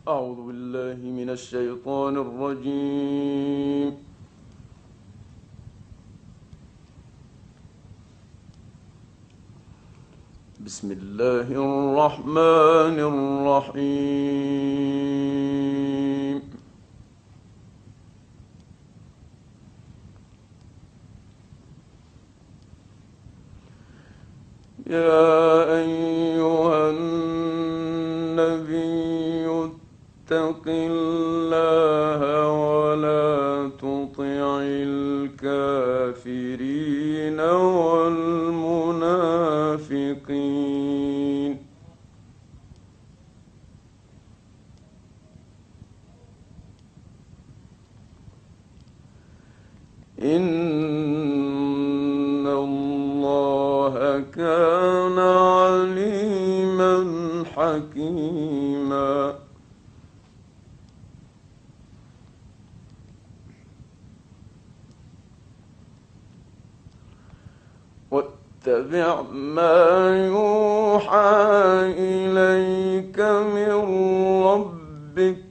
أعوذ بالله من الشيطان الرجيم. بسم الله الرحمن الرحيم. يا أيها النبي اتق الله ولا تطع الكافرين والمنافقين إن الله كان عليما حكيما. واتبع ما يوحى إليك من ربك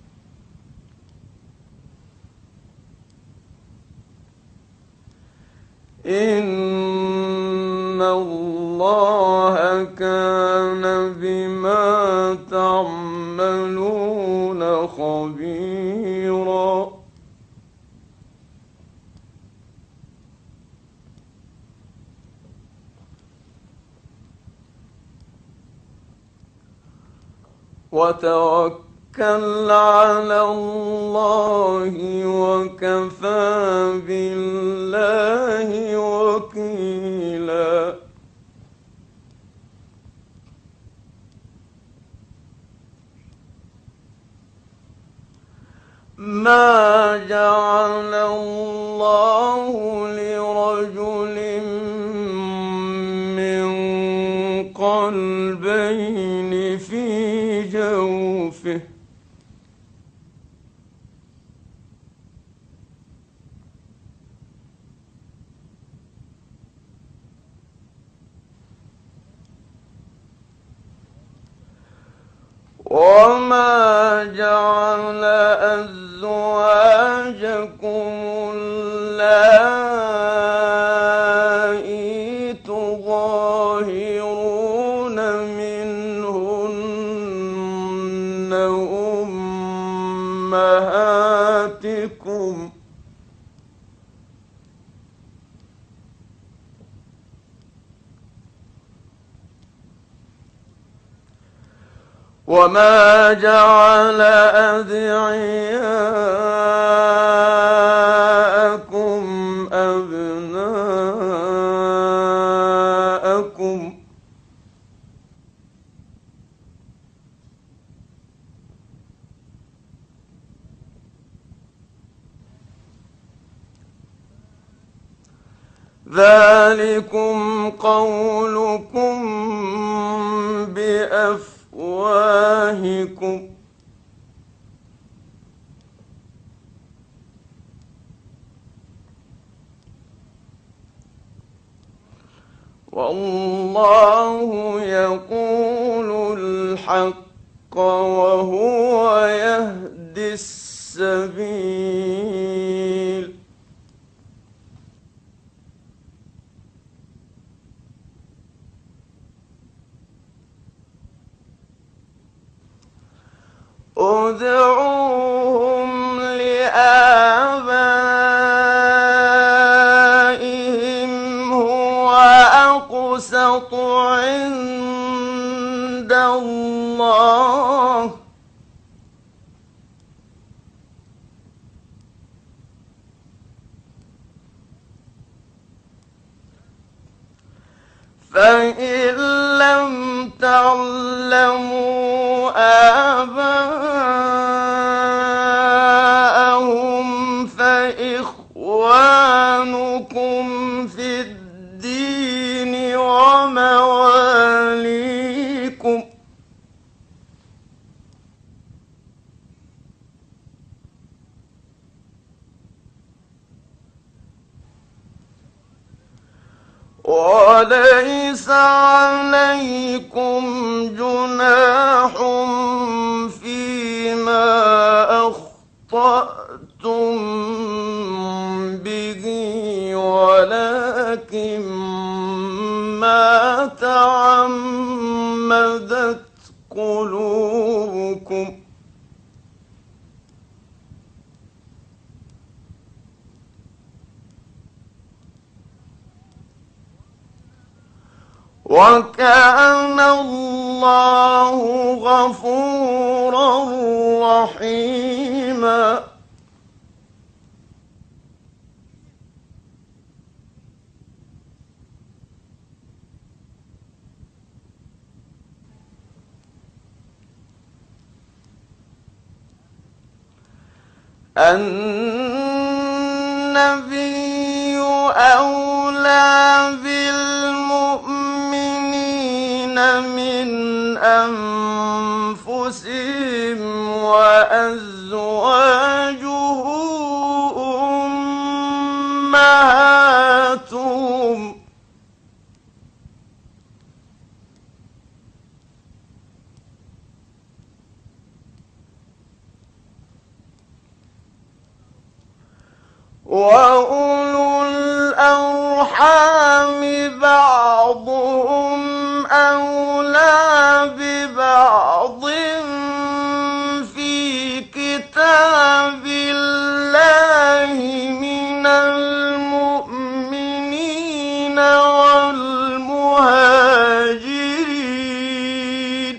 إن الله كان بما تعملون خبيرا. وتوكل على الله وكفى بالله وكيلا. ما جعل الله لرجل من قلبين في جوفه وما جعل أزواجكم اللائي تظاهرون منهن أمهاتكم وما جعل أدعياءكم أبناءكم ذلكم قولكم بأفواهكم والله يقول الحق وهو يهدي السبيل. ادعوهم لآبائهم هو أقسط عند الله فإن لم تعلموا آباءهم فإخوانكم في الدين ومواليكم وليس عليكم جناح فيما قلوبكم وكان الله غفورا رحيما النبي أولى بالمؤمنين من أنفسهم وأزواجه أمهاتهم وأولو الأرحام بعضهم أولى ببعض في كتاب الله من المؤمنين والمهاجرين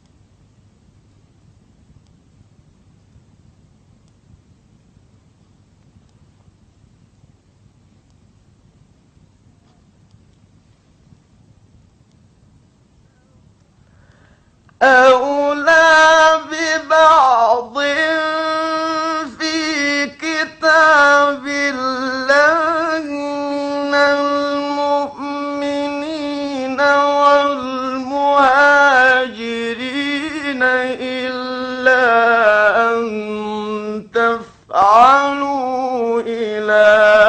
أولى ببعض في كتاب الله من المؤمنين والمهاجرين إلا أن تفعلوا إلى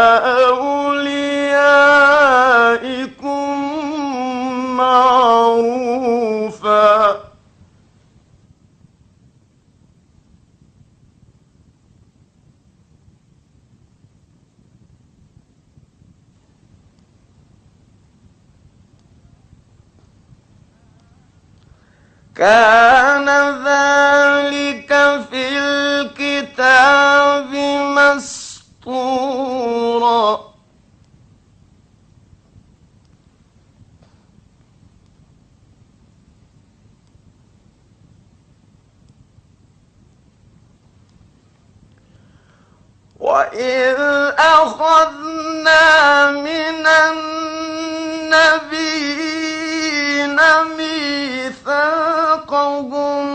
أوليائكم معروفا كان ذلك في الكتاب مسطورا وإذ أخذنا من النبيين ميثاقهم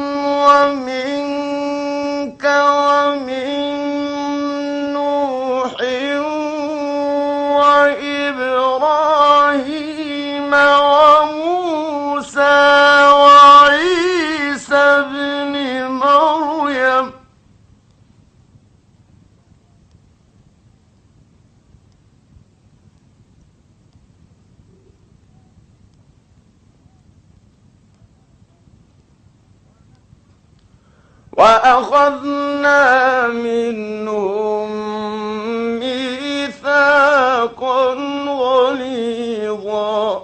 ومنك ومن نوح وإبراهيم وموسى وعيسى ابن مريم وأخذنا منهم ميثاقا غليظا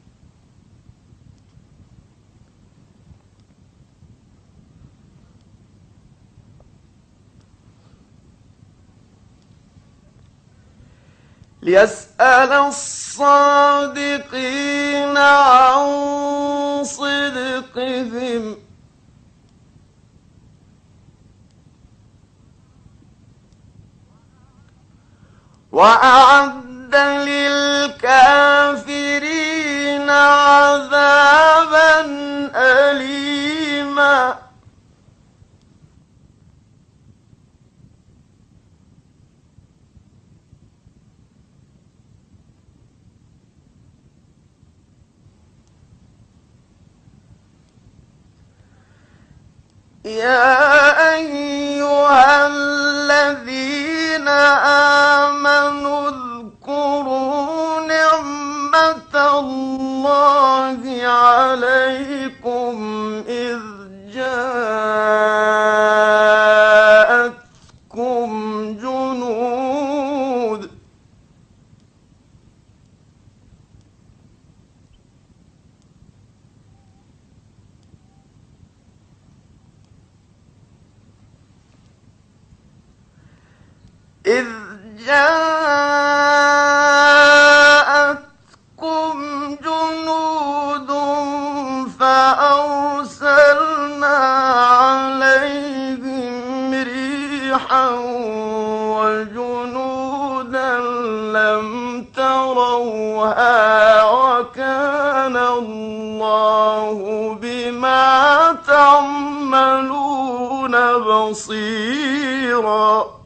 ليسأل الصادقين عن صدقهم وأعد للكافرين عذابا أليما يا أيها الذين آمنوا اذكروا نعمة الله عليكم إذ جاءتكم جنود إذ جاءتكم جنود فأرسلنا عليهم ريحا وجنودا لم تروها وكان الله بما تعملون بصيرا.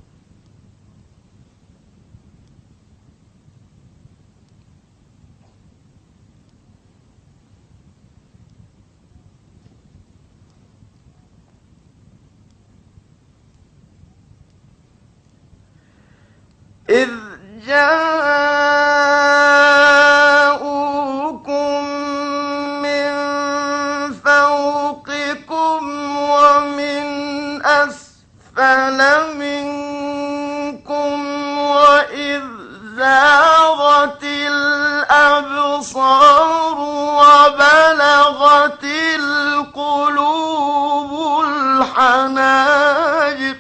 إذ جاءوكم من فوقكم ومن أسفل منكم وإذ زاغت الأبصار وبلغت القلوب الحناجر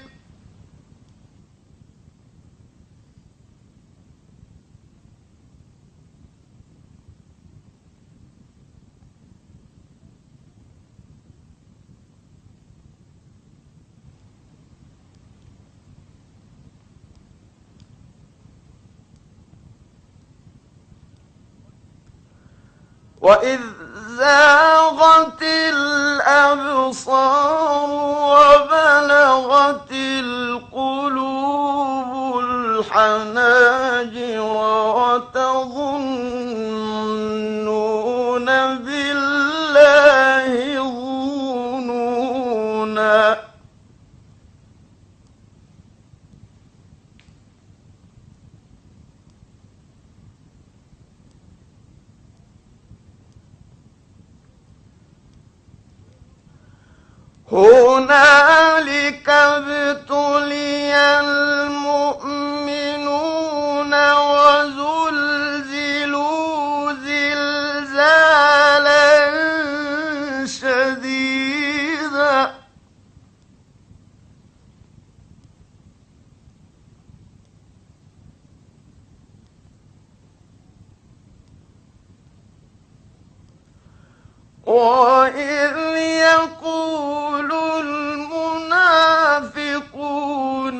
وإذ زاغت الأبصار وبلغت القلوب الحناجر وتظنون بالله الظنونا. هنالك ابتلي المؤمنون وزلزلوا زلزالا شديدا. وإذ يقول المنافقون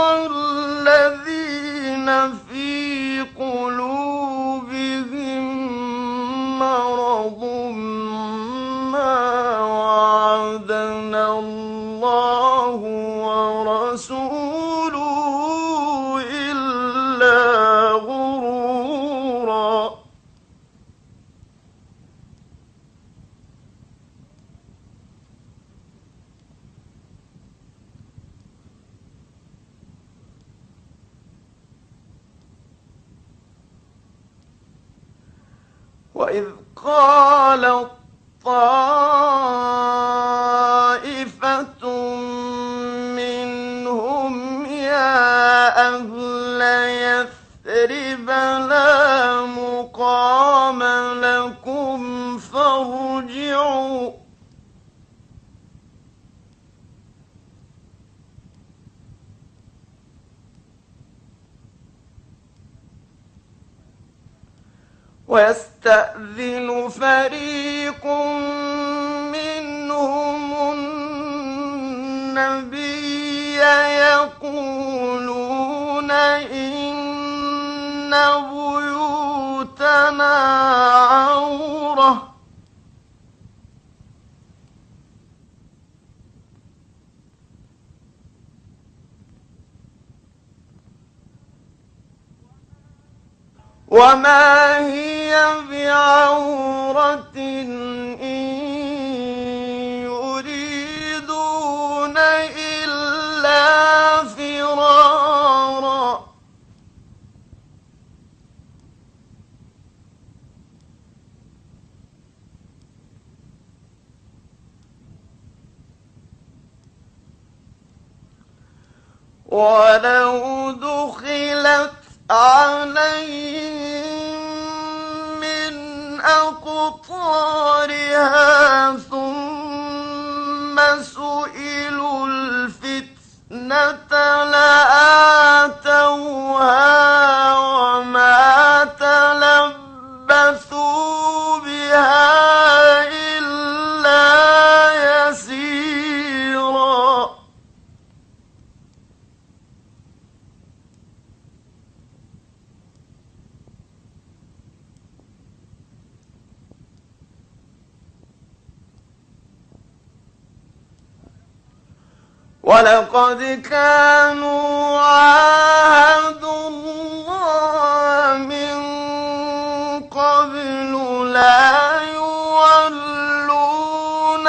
والذين في قلوبهم مرض ما وعدنا الله ورسوله إلا غرورا. وإذ قالت طائفة منهم يا أهل يثرب لا مقام لكم فارجعوا. ويستأذن فريق منهم النبي يقولون إن بيوتنا عورة وما هي بعورة إن يريدون إلا فرارا. ولو دخلت عليهم من أقطارها ثم سئلوا الفتنة لآتوها ولقد كانوا عاهدوا الله من قبل لا يولون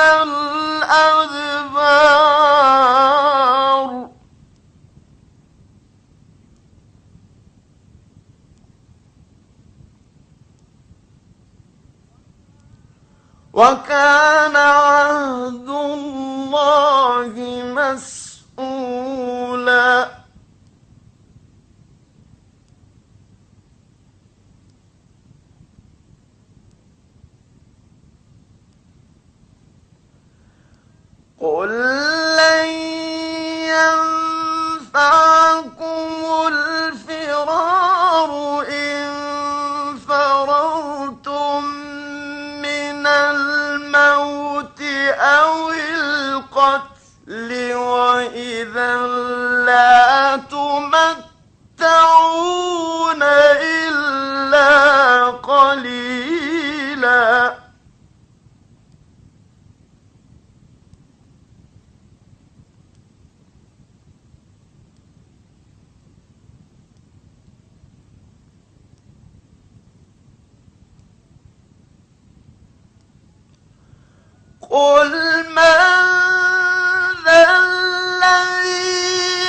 الأدبار وكان عهد الله مسؤولا قل لن ينفعكم الفرار إن فررتم من الموت أو القتل وإذا لا تمتعون إلا قليلا قل من ذا الذي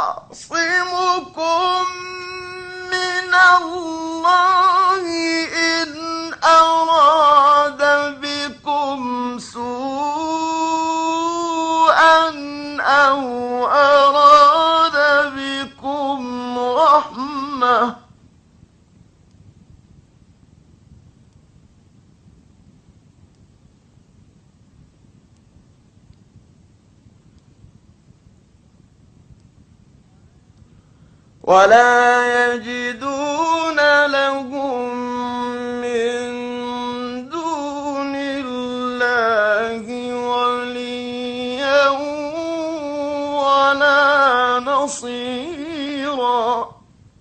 يعصمكم من الله إن أراد بكم سوءا أو أراد بكم رحمة ولا يجدون لهم من دون الله وليا ولا نصيرا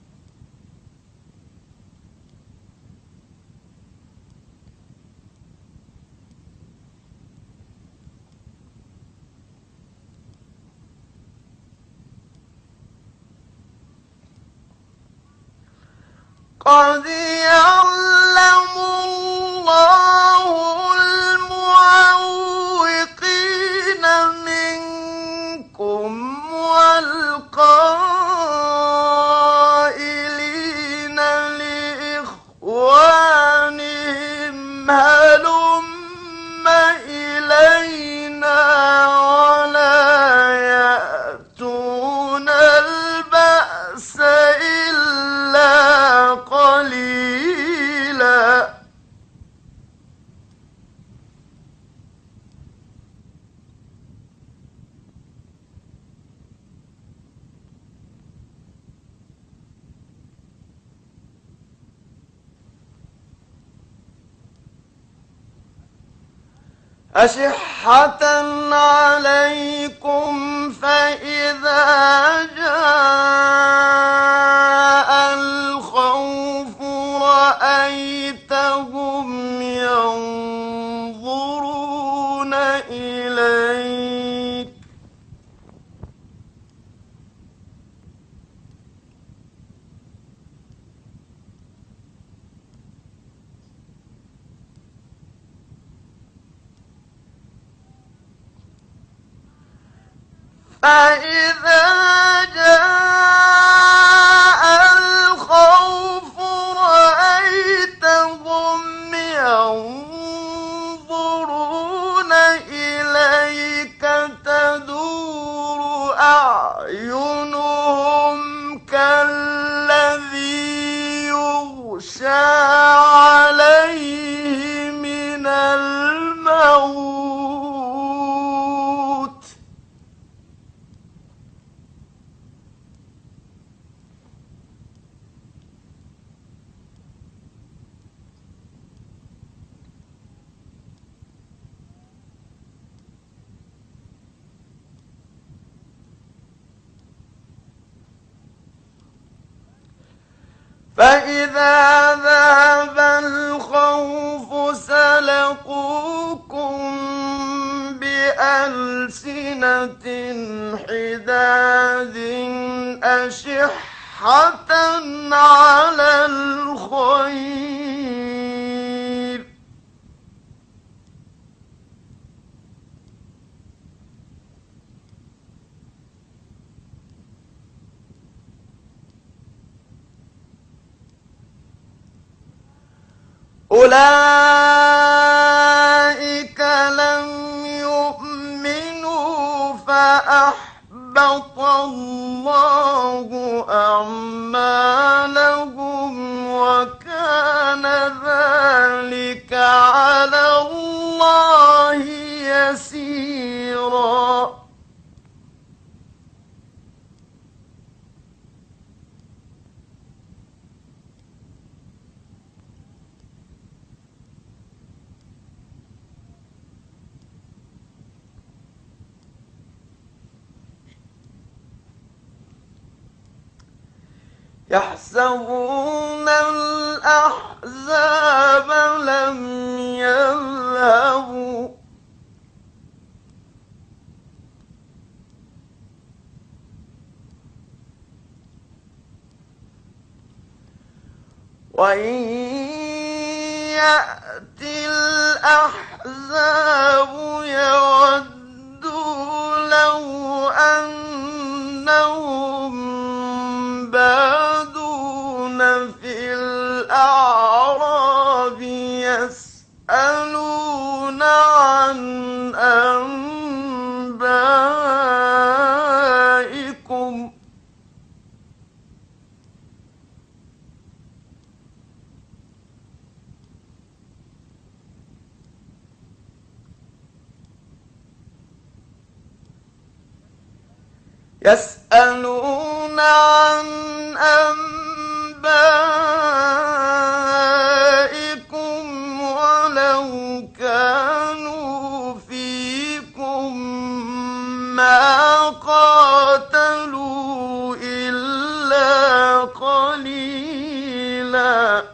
قد يعلم الله المعوقين منكم والقائلين لإخوانهم هلم إلينا ولا يأتون البأس إلا قليلا أشحة عليكم فإذا جاء الخوف رأيتهم ينظرون إليك فإذا جاء الخوف رأيتهم ينظرون إليك تدور أعينهم كالذي يغشى عليه من الموت فإذا ذهب الخوف سلقوكم بأنواع ألسنة حداد أشحة على الخير أولئك لم يؤمنوا فأحبط الله أعمالهم وكان ذلك على الله يسيرا يحسبون الأحزاب لم يذهبوا وإن يأتي الأحزاب يودوا لو أنهم بادون في الأعراب يسألون عن أنبائكم يسألون عن أنبائكم ولو كانوا فيكم ما قاتلوا إلا قليلا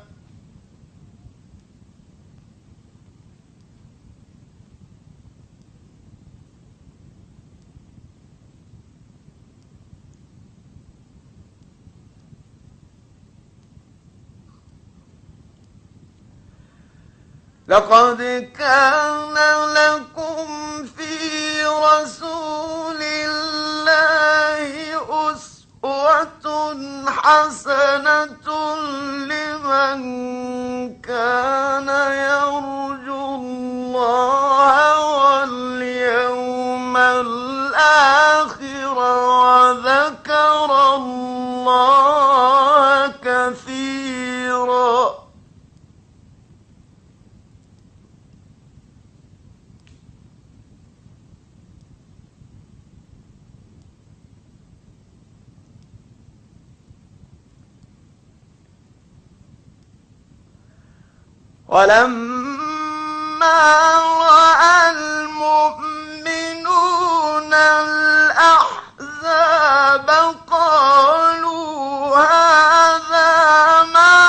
لقد كان لكم في رسول الله أسوة حسنة لمن كان يرجو الله واليوم الآخر وذكر الله كثيرا ولما رأى المؤمنون الأحزاب قالوا هذا ما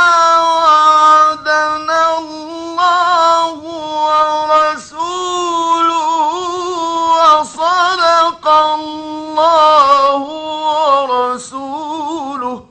وعدنا الله ورسوله وصدق الله ورسوله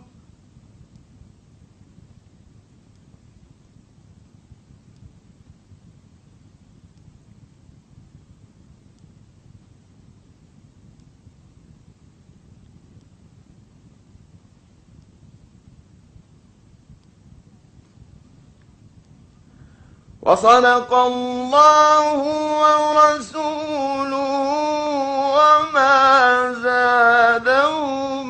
وصدق الله ورسوله وما زادهم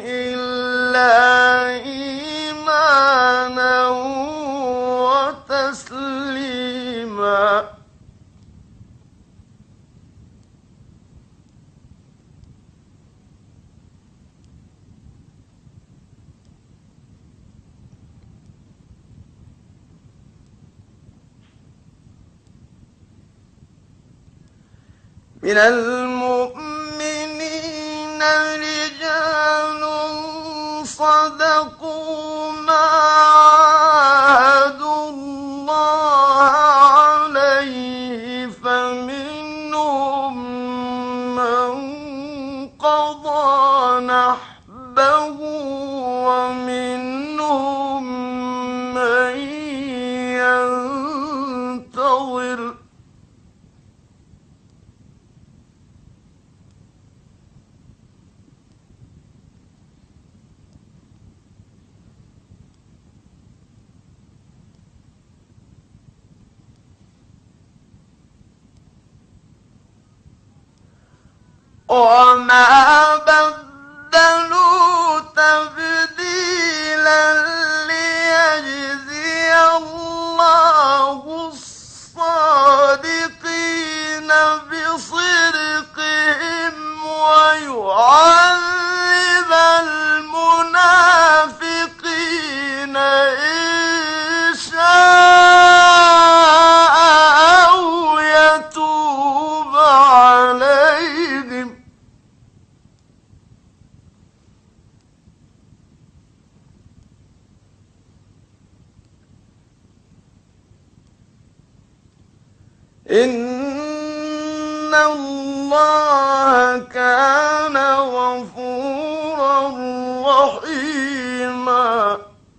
إلا إيمانا وتسليما من المؤمنين رجال صدقوا ما عاهدوا الله عليه فمنهم قضى نحبه ومنهم من ينتظر وما بدلوا تبديلا ليجزي الله الصادقين بصدقهم ويعذب المنافقين إن شاء أو يتوب عليهم إن الله كان غفورا رحيما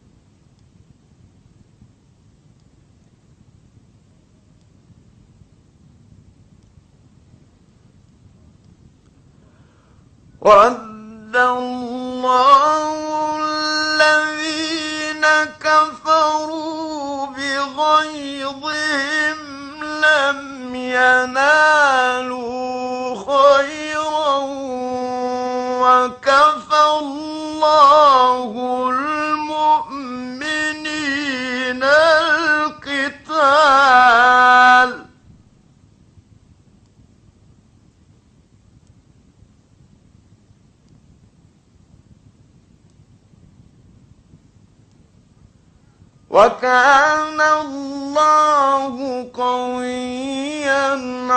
وَعَدَّ اللَّهُ الَّذِينَ كَفَرُوا بِغَيْظِهِمْ لَمْ يَنَالُوا خَيْرًا وَكَفَى اللَّهُ الْمُؤْمِنِينَ الْقِتَالَ وَكَانَ اللَّهُ قَوِيًّا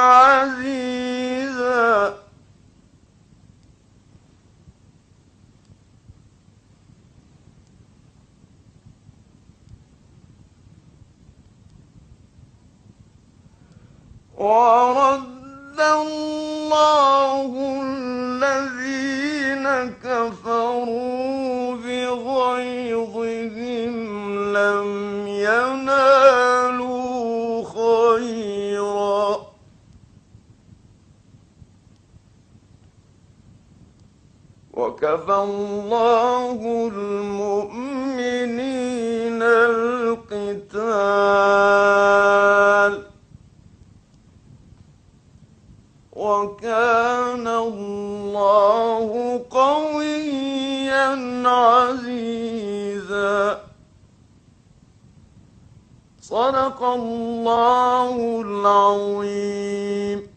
عَزِيزًا وَرَدَّ اللَّهُ الَّذِينَ كَفَرُوا بِغَيْظِهِمْ لَمْ يَنَالُوا خَيْرًا وَكَفَى اللَّهُ الْمُؤْمِنِينَ الْقِتَالَ وَكَانَ اللَّهُ قَوِيًّا عَزِيزًا صدق الله العظيم.